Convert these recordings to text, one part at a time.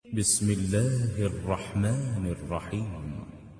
بسم الله الرحمن الرحيم.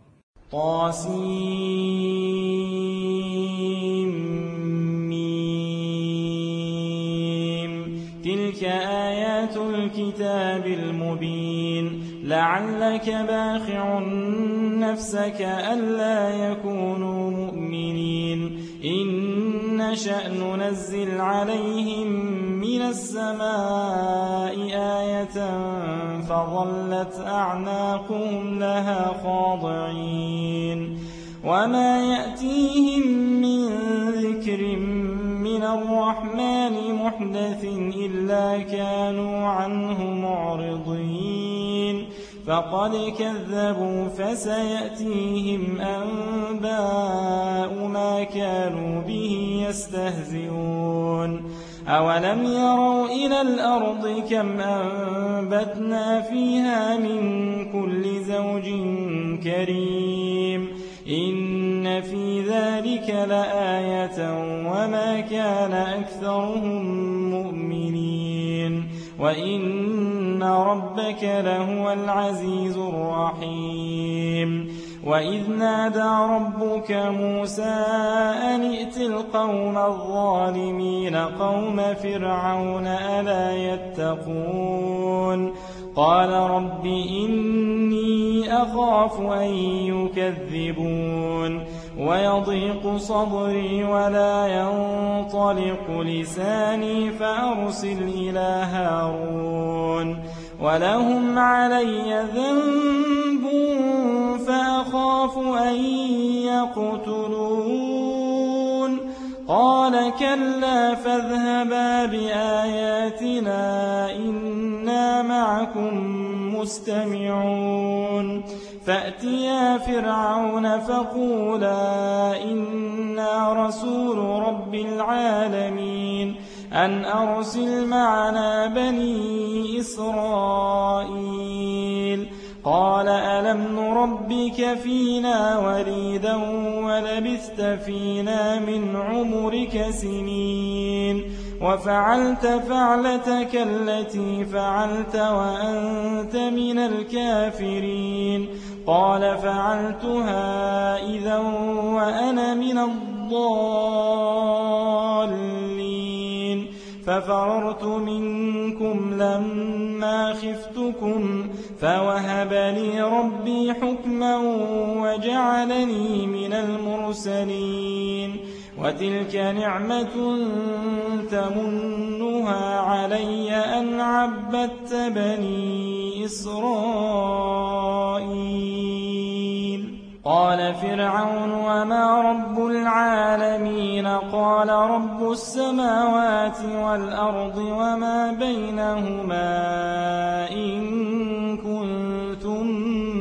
طاسيم. تلك آيات الكتاب المبين. لعلك باخع نفسك ألا يكونوا مؤمنين. إن نشأ ننزل عليهم من السماء آية فظلت أعناقهم لها خاضعين. وما يأتيهم من ذكر من الرحمن محدث إلا كانوا عنه معرضين. فقد كذبوا فسيأتيهم أنباء ما كانوا به يستهزئون. أولم يروا إلى الأرض كم أنبتنا فيها من كل زوج كريم. إن في ذلك لآية وما كان أكثرهم مؤمنين وإن ربك لهو العزيز الرحيم. وإذ نادى ربك موسى أن ائت القوم الظالمين قوم فرعون ألا يتقون. قال رب إني أخاف أن يكذبون ويضيق صدري ولا ينطلق لساني فأرسل إلى هارون ولهم علي ذنب فأخاف أن يقتلون. قال كلا فاذهبا بآياتنا إنا معكم مستمعون. فأتيا فرعون فقولا إنا رسول رب العالمين أن أرسل معنا بني إسرائيل. قال ألم نربك فينا وليدا ولبثت فينا من عمرك سنين وفعلت فعلتك التي فعلت وأنت من الكافرين. قال فعلتها إذا وأنا من الضالين. ففررت منكم لما خفتكم فوهب لي ربي حكما وجعلني من المرسلين. وتلك نعمة تمنها علي أن عبدت بني إسرائيل. قال فرعون وما رب العالمين. قال رب السماوات والأرض وما بينهما إن كنتم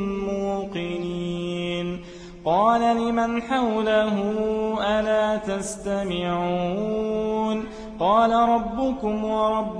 موقنين. قال لمن حوله ألا تستمعون. قال ربكم ورب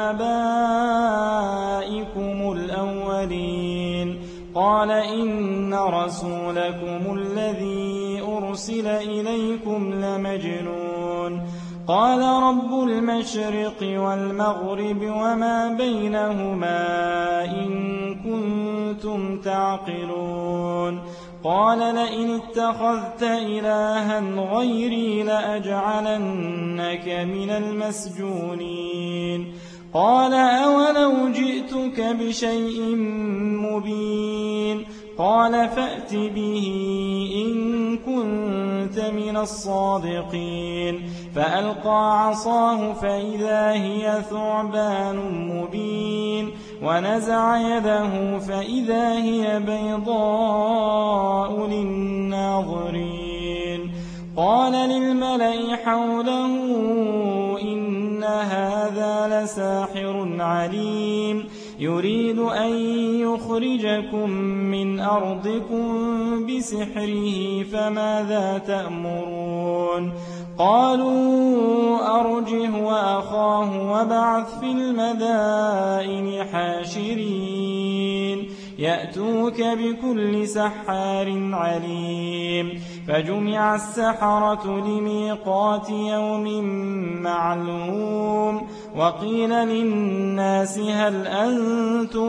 آبائكم الأولين. قال إن رسولكم الذي أرسل إليكم لمجنون. قال رب المشرق والمغرب وما بينهما إن كنتم تعقلون. قال لئن اتخذت إلها غيري لأجعلنك من المسجونين. قال أولو جئتك بشيء مبين. قال فأت به إن كنت من الصادقين. فألقى عصاه فإذا هي ثعبان مبين ونزع يده فإذا هي بيضاء للناظرين. قال للملأ حوله إن هذا لساحر عليم يريد أن يخرجكم من أرضكم بسحره فماذا تأمرون. قالوا أرجه وأخاه وابعث في المدائن حاشرين يأتوك بكل سحار عليم فجمع السحرة لميقات يوم معلوم وقيل للناس هل أنتم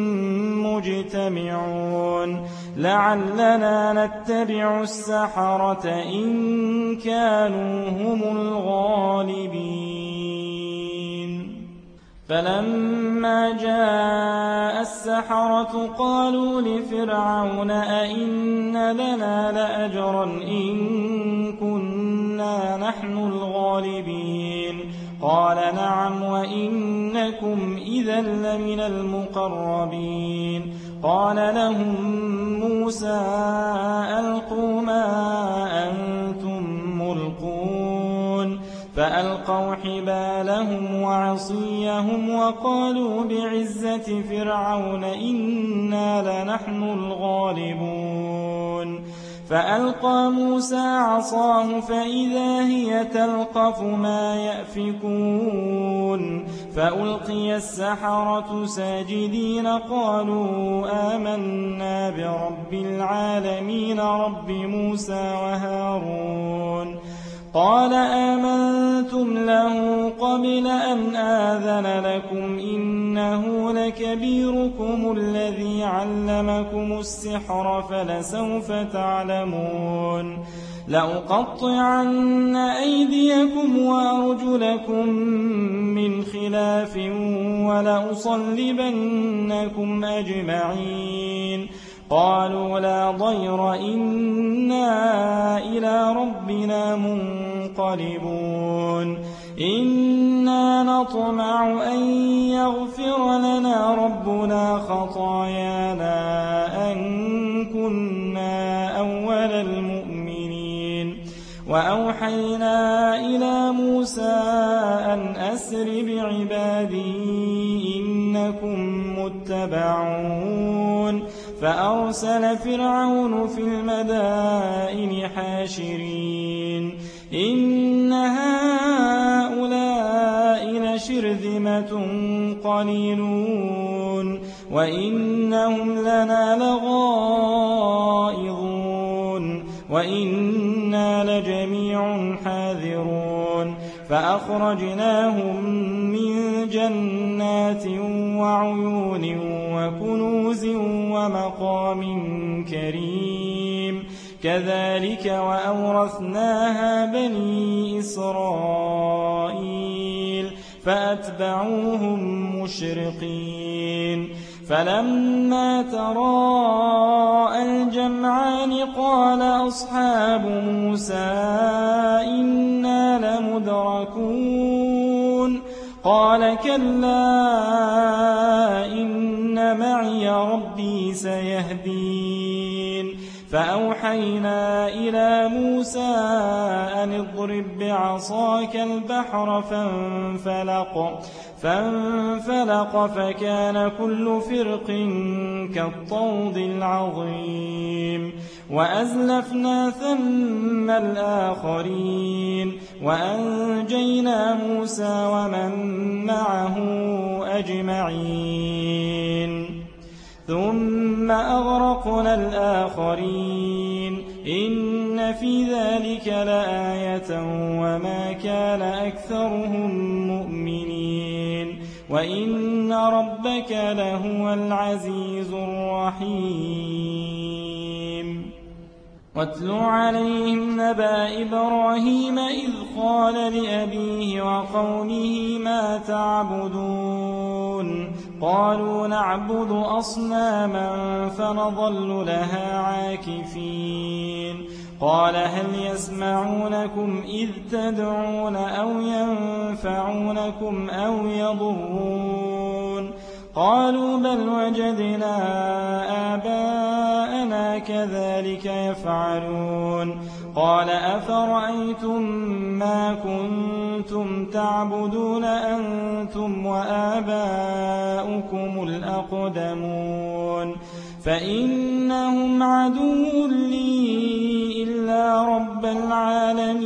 مجتمعون لعلنا نتبع السحرة إن كانوا هم الغالبين فلما جاء السحرة قالوا لفرعون أئن لنا لأجرا إن كنا نحن الغالبين قال نعم وإنكم إذا لمن المقربين قال لهم موسى ألقوا ما أنتم ملقون فألقوا حبالهم وعصيهم وقالوا بعزة فرعون إنا لنحن الغالبون فألقى موسى عصاه فإذا هي تلقف ما يأفكون فألقي السحرة ساجدين قالوا آمنا برب العالمين رب موسى وهارون قال آمنتم له قبل أن آذن لكم إنه لكبيركم الذي علمكم السحر فلسوف تعلمون لأقطعن أيديكم وأرجلكم من خلاف ولأصلبنكم أجمعين قالوا لا ضير إنا إلى ربنا منقلبون إنا نطمع أن يغفر لنا ربنا خطايانا أن كنا أول المؤمنين وأوحينا إلى موسى أن أسر بعبادي إنكم متبعون فأرسل فرعون في المدائن حاشرين إن هؤلاء لشرذمة قليلون وإنهم لنا لغائظون وإنا لجميع حاذرون فأخرجناهم من جنات وعيون وكنوز ومقام كريم كذلك وأورثناها بني إسرائيل فأتبعوهم مشرقين فلما تراءى الجمعان قال أصحاب موسى إنا لمدركون قال كلا إن معي ربي سيهدين فأوحينا إلى موسى أن اضرب بعصاك البحر فانفلق فكان كل فرق كالطود العظيم وأزلفنا ثم الآخرين وأنجينا موسى ومن معه أجمعين ثم أغرقنا الآخرين إن في ذلك لآية وما كان أكثرهم مؤمنين وإن ربك لهو العزيز الرحيم واتل عليهم نبأ إبراهيم إذ قال لأبيه وقومه ما تعبدون قالوا نعبد أصناما فنظل لها عاكفين قال هل يسمعونكم إذ تدعون أو ينفعونكم أو يضرون قالوا بل وجدنا آباءنا كذلك يفعلون قال أفرأيتم ما كنتم تعبدون أنتم وآباؤكم الأقدمون فإنهم عدو لي إلا رب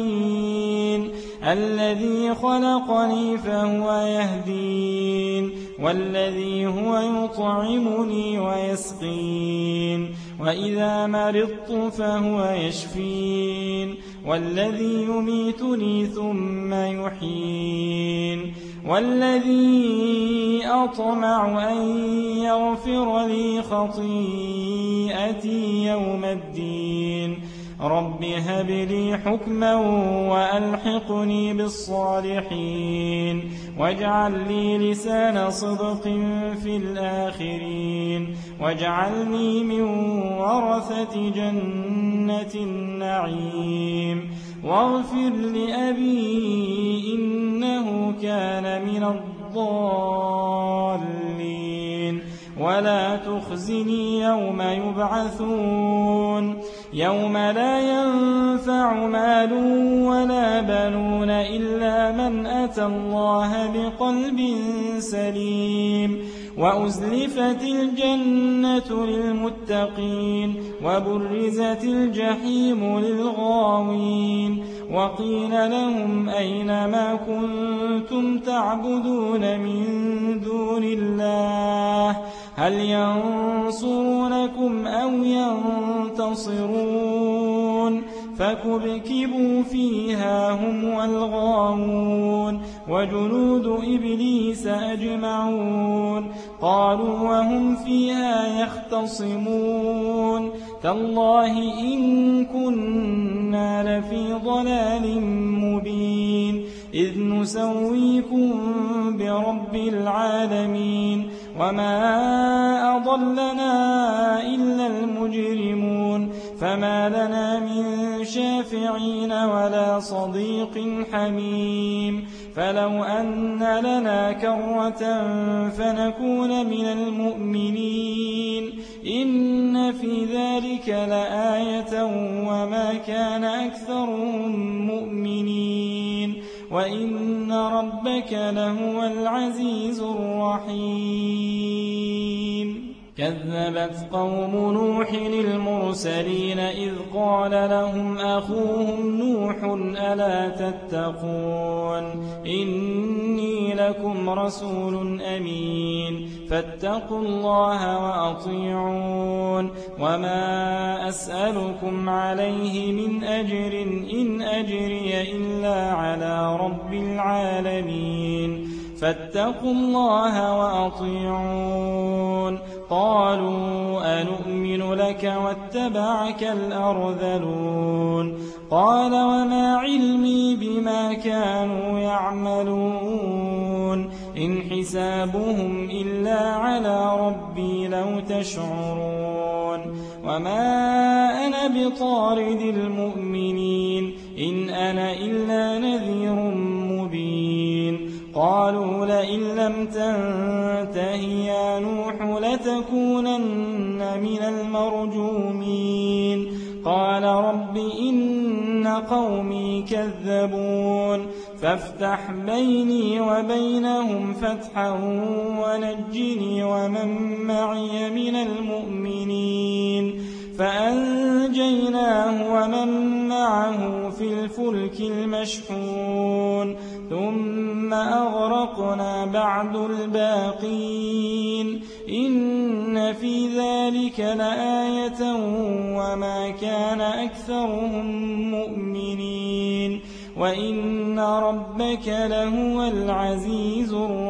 العالمين الذي خلقني فهو يهدين والذي هو يطعمني ويسقين وإذا مرضت فهو يشفين والذي يميتني ثم يحيين والذي أطمع أن يغفر لي خطيئتي يوم الدين رب هب لي حكما وألحقني بالصالحين واجعل لي لسان صدق في الآخرين واجعلني من ورثة جنة النعيم واغفر لأبي إنه كان من الضالين ولا تخزني يوم يبعثون يوم لا ينفع مال ولا بنون إلا من أتى الله بقلب سليم وأزلفت الجنة للمتقين وبرزت الجحيم للغاوين وقيل لهم أين ما كنتم تعبدون من دون الله هل ينصرونكم أو ينتصرون فكبكبوا فيها هم والغاوون وجنود إبليس أجمعون قالوا وهم فيها يختصمون تالله إن كنا لفي ضلال مبين إذ نسويكم برب العالمين وما أضلنا إلا المجرمون فما لنا من شافعين ولا صديق حميم فلو أن لنا كرة فنكون من المؤمنين إن في ذلك لآية وما كان أكثرهم مؤمنين وإن ربك لهو العزيز الرحيم كذبت قوم نوح المرسلين إذ قال لهم أخوهم نوح ألا تتقون إني لكم رسول أمين فاتقوا الله وأطيعون وما أسألكم عليه من أجر إن أجري إلا على رب العالمين فاتقوا الله وأطيعون قالوا أنؤمن لك واتبعك الأرذلون قال وما علمي بما كانوا يعملون إن حسابهم إلا على ربي لو تشعرون وما أنا بطارد المؤمنين إن أنا إلا نذير مبين قالوا لئن لم تنته يا نوح لتكونن من المرجومين قال رب إن قومي كذبون فافتح بيني وبينهم فتحا ونجني ومن معي من المؤمنين فأنجيناه ومن معه في الفلك المشحون ثم أغرقنا بعد الباقين إن في ذلك لآية وما كان أكثرهم مؤمنين وإن ربك لهو العزيز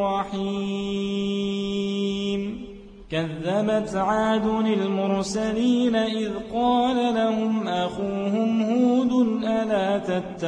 الرحيم كذبت عاد المرسلين إذ قال لهم أخوهم هود ألا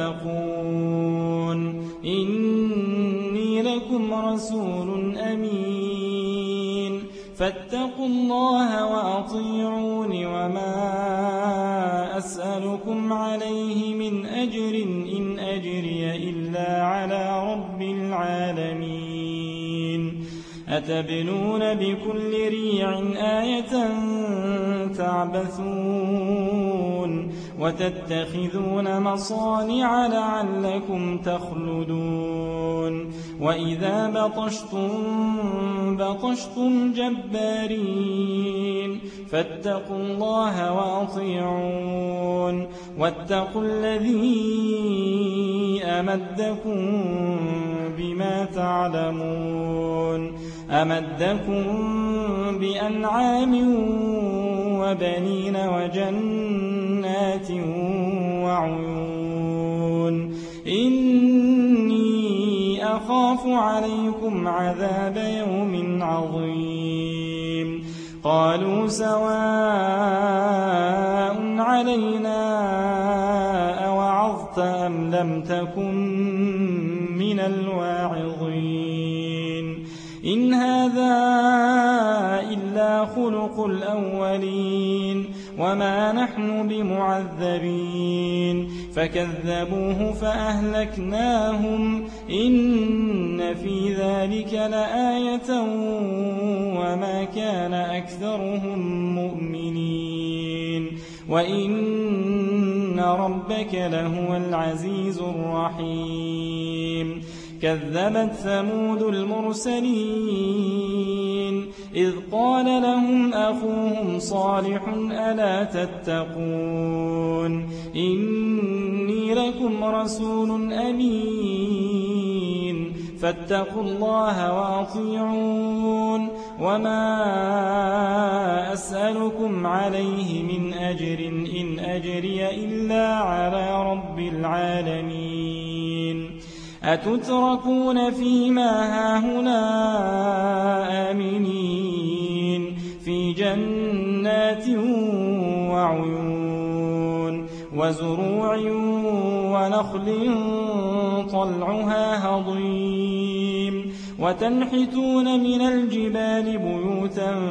تتقون إني لكم رسول أمين فاتقوا الله وأطيعون وما أسألكم عليه من أجر إن أجري إلا على رب العالمين أتبنون بكل ريع آية تعبثون وتتخذون مصانع لعلكم تخلدون وإذا بطشتم جبارين فاتقوا الله وأطيعون واتقوا الذي أمدكم بما تعلمون أمدكم بأنعام وبنين وجنات وعيون إني أخاف عليكم عذاب يوم عظيم قالوا سواء علينا أوعظت أم لم تكن من الواعظين إن هذا إلا خلق الأولين وما نحن بمعذبين فكذبوه فأهلكناهم إن في ذلك لآية وما كان أكثرهم مؤمنين وإن ربك لهو العزيز الرحيم كذبت ثمود المرسلين إذ قال لهم أخوهم صالح ألا تتقون إني لكم رسول أمين فاتقوا الله وأطيعون وما أسألكم عليه من أجر إن أجري إلا على رب العالمين أتتركون فيما هاهنا آمنين في جنات وعيون وزروع ونخل طلعها هضيم وتنحتون من الجبال بيوتا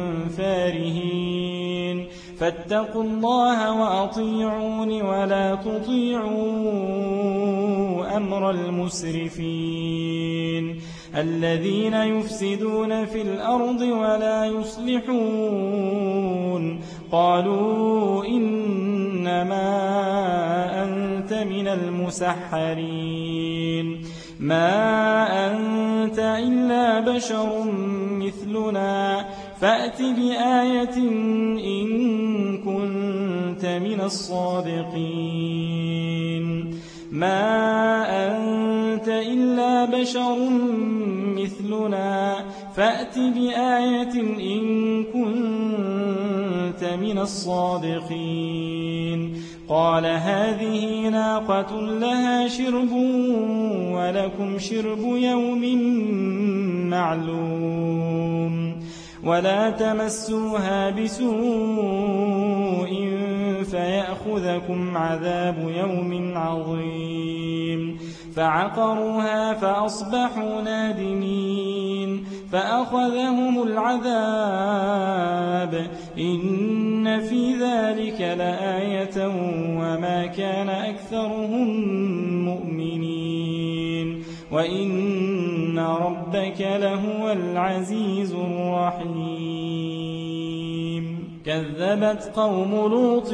فارهين فاتقوا الله وأطيعون ولا تطيعوا أمر المسرفين الذين يفسدون في الأرض ولا يصلحون قالوا إنما أنت من المسحرين ما أنت إلا بشر مثلنا فأت بآية إن كنت من الصادقين ما أنت إلا بشر مثلنا فأت بآية إن كنت من الصادقين قال هذه ناقة لها شرب ولكم شرب يوم معلوم ولا تمسوها بسوء فيأخذكم عذاب يوم عظيم فعقروها فأصبحوا نادمين فأخذهم العذاب إن في ذلك لآية وما كان أكثرهم مؤمنين وإن ربك لهو العزيز الرحيم كذبت قوم لوط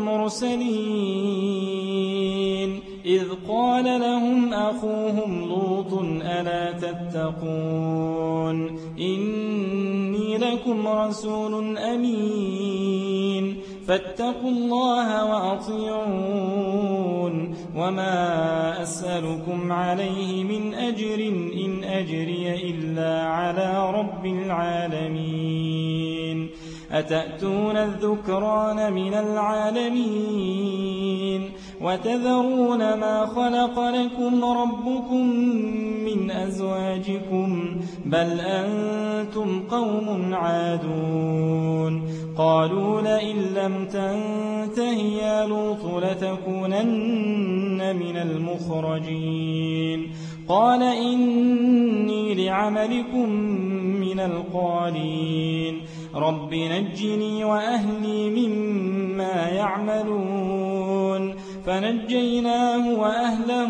المرسلين إذ قال لهم أخوهم لوط ألا تتقون إني لكم رسول أمين فاتقوا الله وأطيعون وما أسألكم عليه من أجر إن أجري إلا على رب العالمين أتأتون الذكران من العالمين وتذرون ما خلق لكم ربكم من أزواجكم بل أنتم قوم عادون قالوا لئن لم تنته يا لوط لتكونن من المخرجين قال إني لعملكم من القالين رب نجني وأهلي مما يعملون فنجيناه وأهله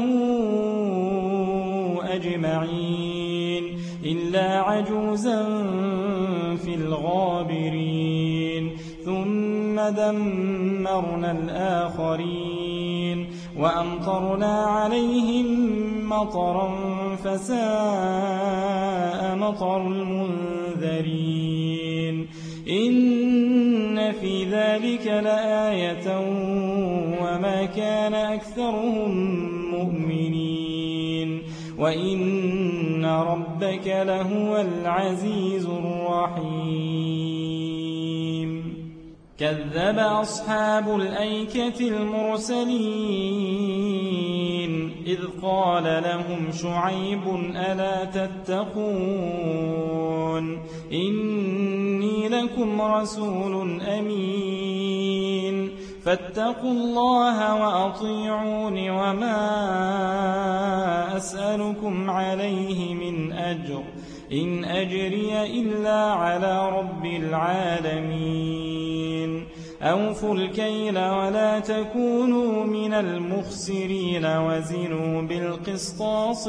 أجمعين إلا عجوزا في الغابرين ثم دمرنا الآخرين وأمطرنا عليهم مطرا فساء مطر المنذرين إن إن في ذلك لآية وما كان أكثرهم مؤمنين وإن ربك لهو العزيز الرحيم كذب أصحاب الأيكة المرسلين إذ قال لهم شعيب ألا تتقون إني لكم رسول أمين فاتقوا الله وأطيعون وما أسألكم عليه من أجر إن أجري إلا على رب العالمين أوفوا الكيل ولا تكونوا من المخسرين وزنوا بالقسطاس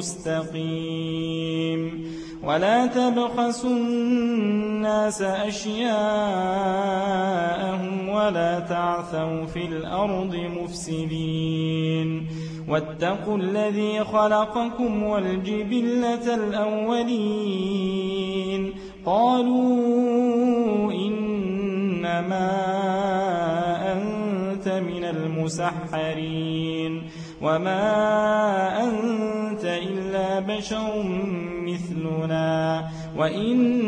المستقيم ولا تبخسوا الناس أشياءهم ولا تعثوا في الأرض مفسدين واتقوا الذي خلقكم والجبلة الأولين قالوا إنما أنت من المسحرين وما أنت إلا بشر مثلنا وإن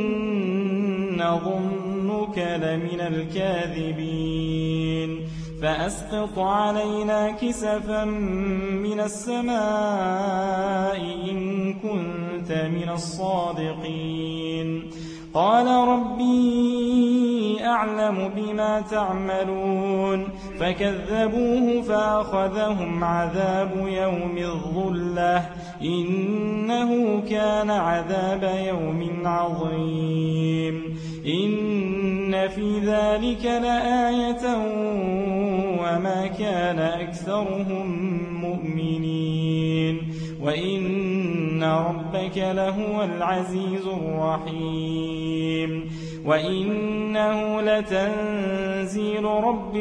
نظنك لمن الكاذبين فأسقط علينا كسفا من السماء إن كنت من الصادقين قال ربي أعلم بما تعملون فكذبوه فأخذهم عذاب يوم الظلة إنه كان عذاب يوم عظيم إن في ذلك لآية وما كان أكثرهم مؤمنين وإن ربك لهو العزيز الرحيم وإنه لتنزيل رب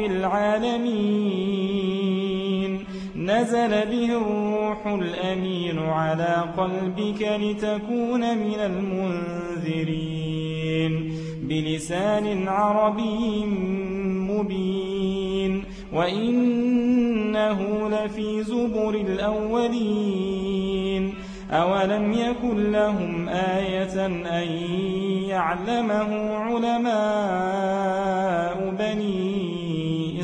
العالمين نزل به الروح الأمين على قلبك لتكون من المنذرين بلسان عربي مبين وإنه لفي زبر الأولين أولم يكن لهم آية أن يعلمه علماء بني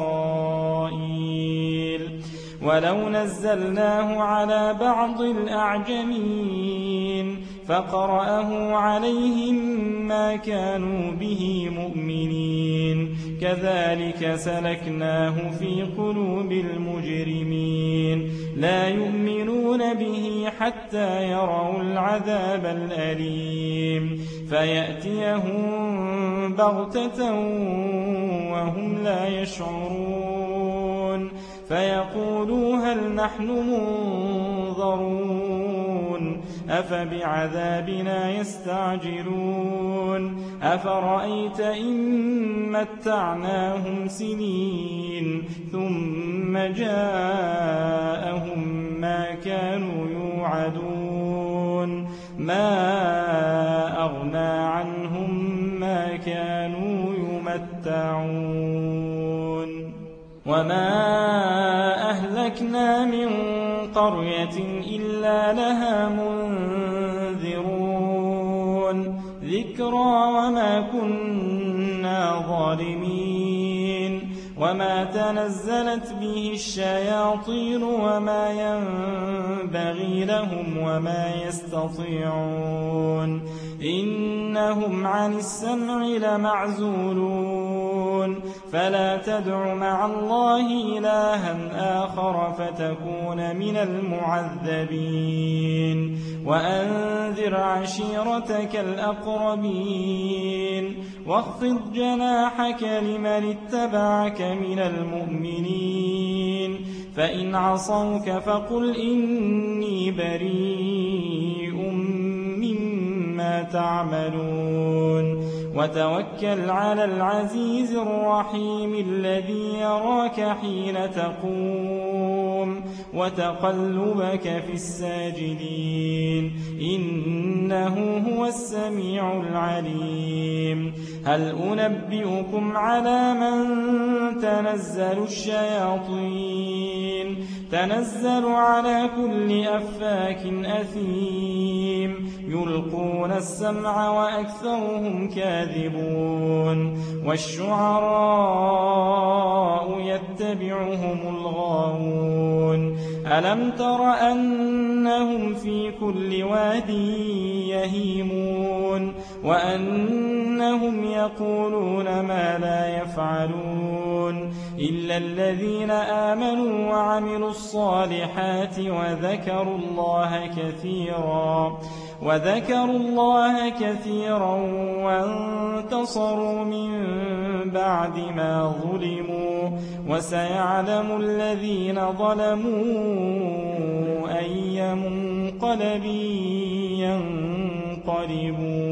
إسرائيل ولو نزلناه على بعض الأعجمين فقرأه عليهم ما كانوا به مؤمنين كذلك سلكناه في قلوب المجرمين لا يؤمنون به حتى يروا العذاب الأليم فيأتيهم بغتة وهم لا يشعرون فيقولوا هل نحن منظرون أفبعذابنا يستعجلون أفرأيت إن متعناهم سنين ثم جاءهم ما كانوا يوعدون ما أغنى عنهم ما كانوا يمتعون وما أهلكنا من قرية إلا لها منذرون ذكرى وما كنا ظالمين وما تنزلت به الشياطين وما ينبغي لهم وما يستطيعون إنهم عن السمع لمعزولون فلا تدع مع الله إلها آخر فتكون من المعذبين وأنذر عشيرتك الأقربين واخفض جناحك لمن اتبعك من المؤمنين فإن عصوك فقل إني بريء مما تعملون وتوكل على العزيز الرحيم الذي يراك حين تقوم وتقلبك في الساجدين إنه هو السميع العليم هل أنبئكم على من تنزل الشياطين تنزل على كل أفاك أثيم يلقون السمع وأكثرهم كاذبون والشعراء يتبعهم الغاوون ألم تر أنهم في كل واد يهيمون وأنهم يقولون ما لا يفعلون إلا الذين آمنوا وعملوا الصالحات وذكروا الله كثيرا وانتصروا من بعد ما ظلموا وسيعلم الذين ظلموا أي منقلب ينقلبون